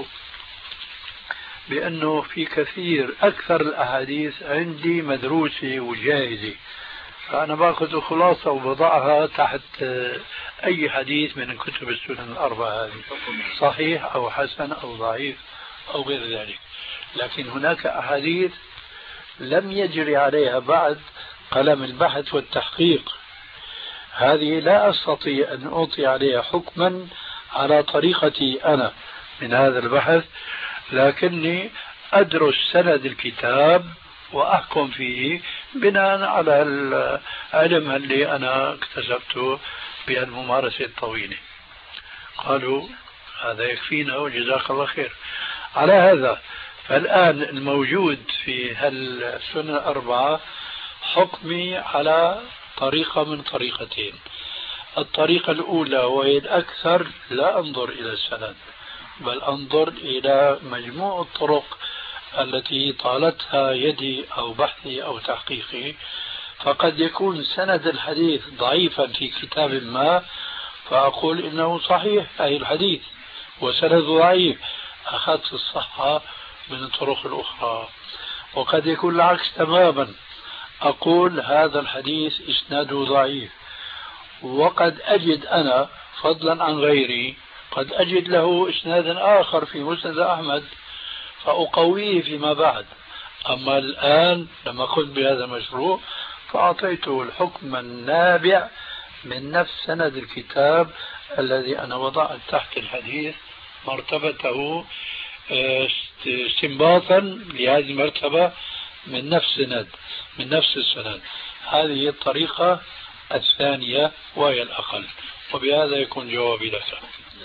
بأنه في كثير أكثر الأحاديث عندي مدروسة وجاهزة، فأنا باخذ خلاصة وبضعها تحت أي حديث من كتب السنن الأربعة هذه، صحيح أو حسن أو ضعيف أو غير ذلك. لكن هناك أحاديث لم يجري عليها بعد قلم البحث والتحقيق، هذه لا أستطيع أن أعطي عليها حكما على طريقتي أنا من هذا البحث، لكني أدرس سند الكتاب وأحكم فيه بناء على العلم اللي أنا اكتسبته بالممارسة الطويلة. قالوا هذا يكفينا وجزاك الله خير. على هذا فالآن الموجود في هالسنة الأربعة حكمي على طريقة من طريقتين. الطريقة الأولى وهي الأكثر لا أنظر إلى السند، بل أنظر إلى مجموع الطرق التي طالتها يدي أو بحثي أو تحقيقي، فقد يكون سند الحديث ضعيفا في كتاب ما فأقول إنه صحيح أي الحديث، وسند ضعيف أخذت الصحة من الطرق الأخرى. وقد يكون العكس تماما، أقول هذا الحديث إسناده ضعيف، وقد أجد أنا فضلا عن غيري قد أجد له إسنادا آخر في مسند أحمد فأقويه فيما بعد. أما الآن لما قلت بهذا المشروع فأعطيته الحكم النابع من نفس سند الكتاب الذي أنا وضعت تحت الحديث مرتبته استنباطا لهذه المرتبة من نفس سند من نفس السند. هذه الطريقة الثانية وهي الأقل، وبهذا يكون جوابي لك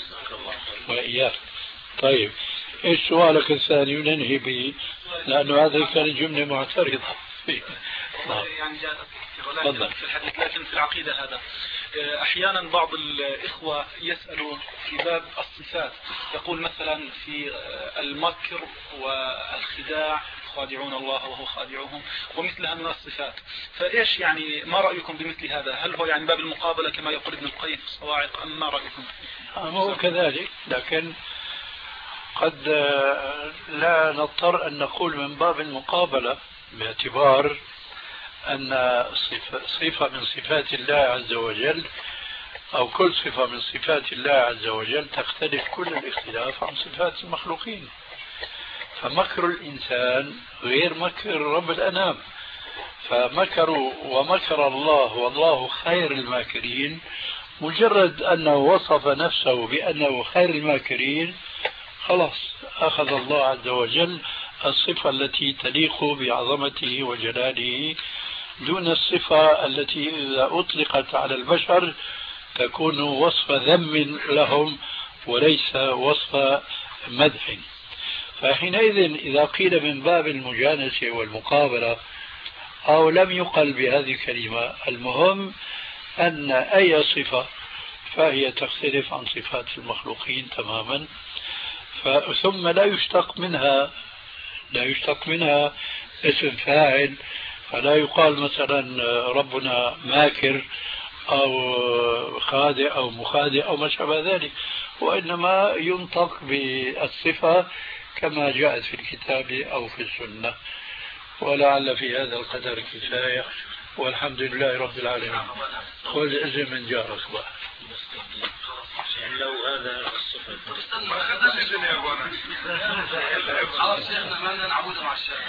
وإياك. طيب ايش سؤالك الثاني وننهي به، لأنه هذه كانت جملة معترضة. يعني جاءت في الحديث لكن في العقيدة هذا أحيانا بعض الإخوة يسألوا في باب الصفات، يقول مثلا في المكر والخداع خادعون الله وهو خادعهم ومثلها من الصفات، فإيش يعني ما رأيكم بمثل هذا؟ هل هو يعني باب المقابلة كما يقول ابن القيم في الصواعق أم ما رأيكم؟ هو كذلك، لكن قد لا نضطر أن نقول من باب المقابلة، باعتبار أن صفة من صفات الله عز وجل أو كل صفة من صفات الله عز وجل تختلف كل الاختلاف عن صفات المخلوقين. فمكر الإنسان غير مكر رب الأنام، فمكروا ومكر الله والله خير الماكرين، مجرد أنه وصف نفسه بأنه خير الماكرين خلاص أخذ الله عز وجل الصفة التي تليق بعظمته وجلاله دون الصفة التي إذا أطلقت على البشر تكون وصف ذم لهم وليس وصف مدح. فحينئذ إذا قيل من باب المجانسة والمقابلة أو لم يقل بهذه الكلمة، المهم أن أي صفة فهي تختلف عن صفات المخلوقين تماما، ثم لا يشتق منها لا يشتق منها اسم فاعل، فلا يقال مثلا ربنا ماكر أو خادع أو مخادع أو ما شابه ذلك، وإنما ينطق بالصفة كما جاءت في الكتاب أو في السنة. ولعل في هذا القدر كفاية، والحمد لله رب العالمين. خذ إذن من جارك بقى. لو هذا الصفة خلاص شيخنا ما لنا نعبده مع الشيخ.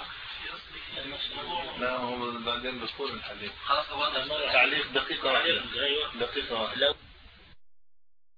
لا هو بعدين بطول الحديث. خلاص تعليق دقيقة دقيقة.